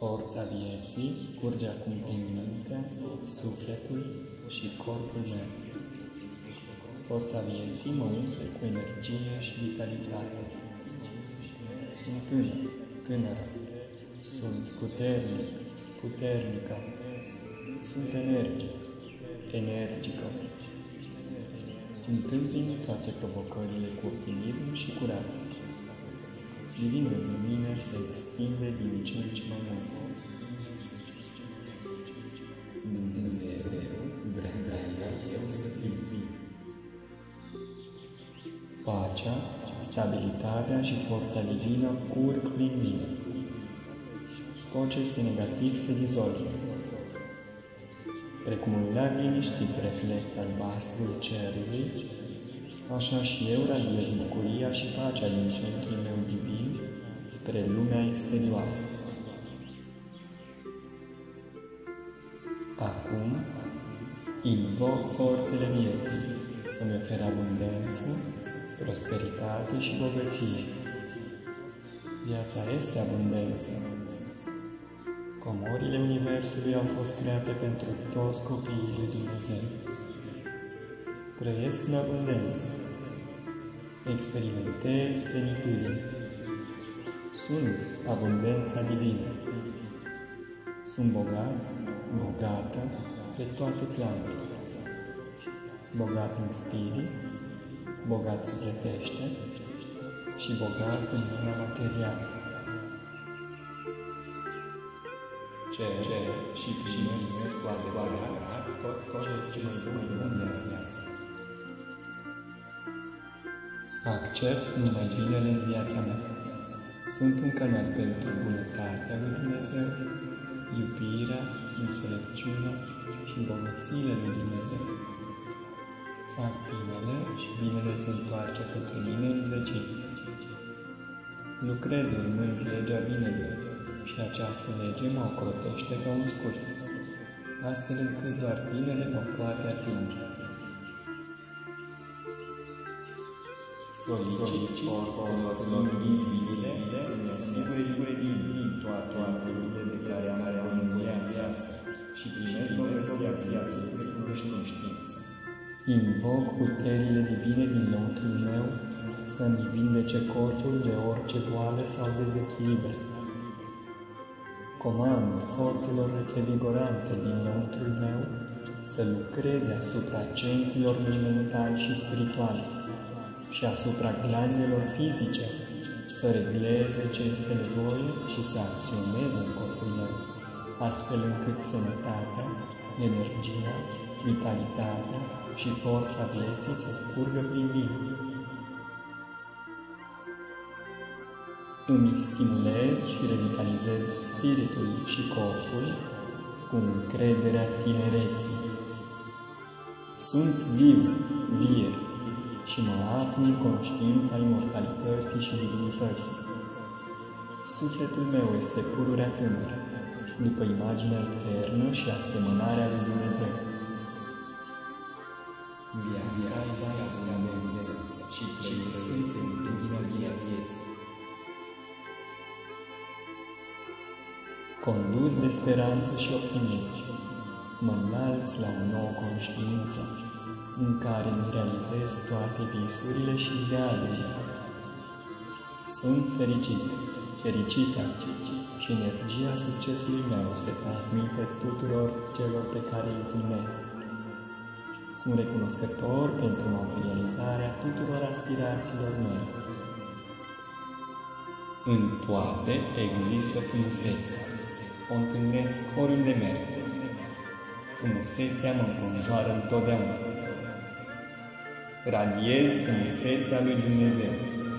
Forța vieții curge acum prin mintea, sufletul și corpul meu. Forța vieții mă umple cu energie și vitalitate. Sunt tânără. Sunt puternic, puternică. Sunt energică. Întâmpin toate provocările cu optimism și curaj. Divinul din mine se extinde din ce în ce mai mult. Dumnezeu vrea să fii bine. Pacea, stabilitatea și forța divină curg prin mine. Tot ce este negativ se dizolvă. Precum un lac liniștit reflectă albastrul cerului, așa și eu radiez bucuria și pacea din centrul meu divin spre lumea exterioară. Acum, invoc forțele vieții să-mi ofere abundență, prosperitate și bogăție. Viața este abundență. Comorile Universului au fost create pentru toți copiii lui Dumnezeu. Trăiesc în abundență. Experimentez plenitudine. Sunt abundența divină. Sunt bogată pe toate planurile. Bogat în spirit, bogat sufletește și bogat în lumea materială. Cer și primesc cu adevărat tot ce este în viață. Accept numai binele în viața mea. Sunt un canal pentru bunătatea lui Dumnezeu, iubirea, înțelepciunea și bogățiile lui Dumnezeu. Fac binele și binele se întoarce către mine în zecime. Lucrez urmând legea binelui și această lege mă ocrotește ca un scut, astfel încât doar binele mă poate atinge. Solicit forțelor vizibile să-mi asigure din toate lucrurile de care am viața și primesc bogăția cu știință. Invoc puterile divine din lăuntrul meu să-mi vindece corpul de orice boală sau dezechilibre. Comand forțelor revigorante din lăuntrul meu să lucreze asupra centrilor mentali și spirituale și asupra glandelor fizice, să regleze ce este nevoie și să acționeze în corpul meu, astfel încât sănătatea, energia, vitalitatea și forța vieții să curgă prin mine. Îmi stimulez și revitalizez spiritul și corpul cu încrederea tinereții. Sunt vie și mă aflu în conștiința imortalității și divinității. Sufletul meu este pururea tânără, după imaginea eternă și asemănarea lui Dumnezeu. Viața este abundență și trăiesc simplitudinea vieții. Condus de speranță și optimism, mă înalț la o nouă conștiință, în care mi realizez toate visurile și idealurile. Sunt fericită și energia succesului meu se transmite tuturor celor pe care îi întâlnesc. Sunt recunoscător pentru materializarea tuturor aspirațiilor mele. În toate există frumusețe. O întâlnesc oriunde merg. Frumusețea mă înconjoară întotdeauna. Radiez frumusețea lui Dumnezeu.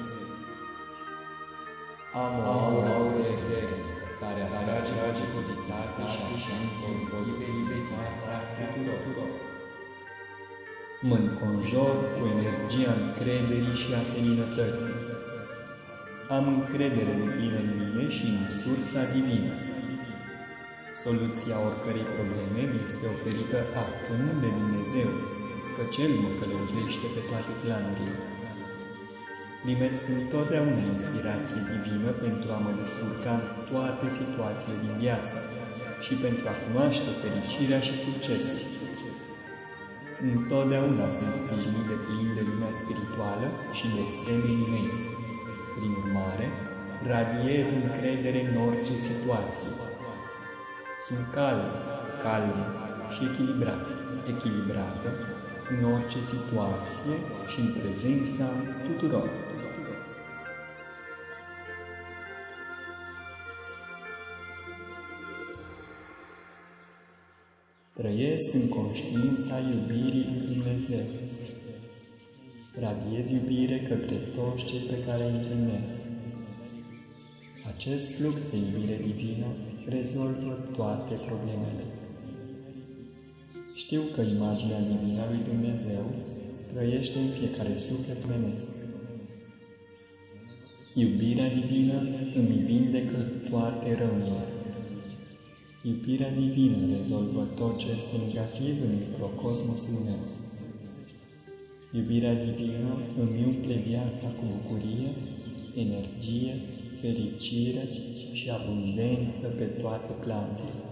Am o aură eternă care atrage pozitivitatea și așanță pozitive tuturor. Mă înconjor cu energia încrederii și a seninătății. Am încredere deplină în mine și în sursa divină. Soluția oricărei probleme este oferită acum de Dumnezeu, căci El mă călăuzește pe toate planurile. Primesc întotdeauna inspirație divină pentru a mă descurca în toate situațiile din viață și pentru a cunoaște fericirea și succesul. Întotdeauna sunt sprijinit de plin de lumea spirituală și de semenii mei. Prin urmare, radiez încredere în orice situație. Sunt calm și echilibrată în orice situație și în prezența tuturor. Trăiesc în conștiința iubirii lui Dumnezeu. Radiez iubire către toți cei pe care îi întâlnesc. Acest flux de iubire divină rezolvă toate problemele. Știu că imaginea divină lui Dumnezeu trăiește în fiecare suflet omenesc. Iubirea divină îmi vindecă toate rănile. Iubirea divină rezolvă tot ce este negativ în microcosmosul meu. Iubirea divină îmi umple viața cu bucurie, energie, fericire și abundență pe toate planurile.